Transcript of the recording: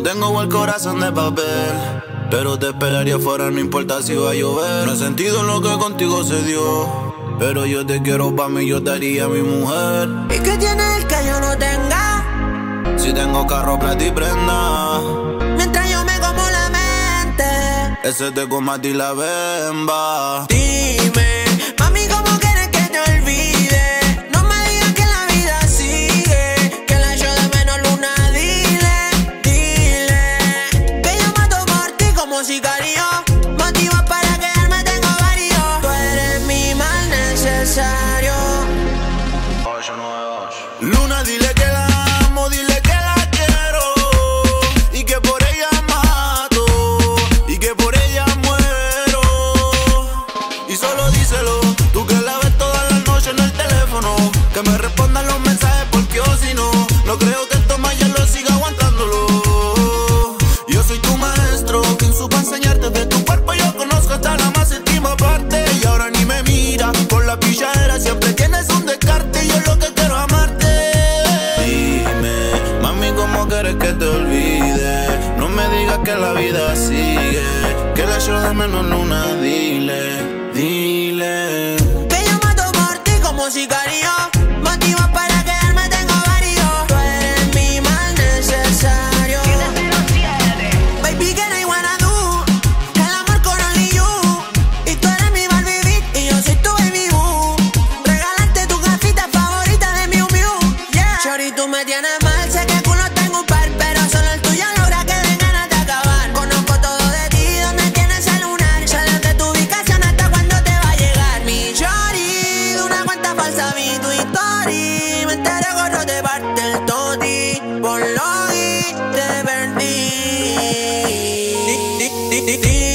tengo el corazón de papel, pero te esperaría afuera, no importa si va a llover. No he sentido lo que contigo se dio, pero yo te quiero pa' mí, yo te haría mi mujer. ¿Y qué tiene el que yo no tenga? Si tengo carro, plata y prenda, Mientras yo me como la mente, ese te coma a ti la bemba. dime, mami, ¿cómo quieres que te olvide? No me digas que la vida sigue, que la echo de menos, Luna, dile, dile que yo mato por ti como sicario. Motivos para quedarme tengo varios. Tú eres mi mal necesario. Luna, dile que la amo, dile que la quiero, y que por ella mato, y que por ella muero. Y solo díselo, tú que la ves todas las noches en el teléfono, que me respondan los mensajes porque o si no, no creo que esto más ya lo siga aguantándolo. Yo soy tu maestro, quien supo enseñarte de tu cuerpo, yo conozco hasta la más íntima parte. Y ahora ni me mira, por la pilladera siempre tienes un descarte, y yo lo que quiero es amarte. Dime, mami, ¿cómo quieres que te olvide? No me digas que la vida sigue, que la echo de menos, Luna, dile, dile Que yo mato por ti como sicario. Motivos para quedarme tengo varios. Tú eres mi mal necesario. Baby, que no I wanna do el amor con only you. Y tú eres mi Barbie beat y yo soy tu baby boo. Regalarte tu gafita favorita de Miu Miu. Yeah. Shorty, tú me tienes mal, sé que culo tengo un par, pero solo el tuyo logra que den ganas de acabar. Conozco todo de ti, donde tienes el lunar. Sé de tu ubicación hasta cuándo te va a llegar. Mi shorty, de una cuenta falsa vi tu story. Me enteré gorro de parte el toti. Por lo y te perdí.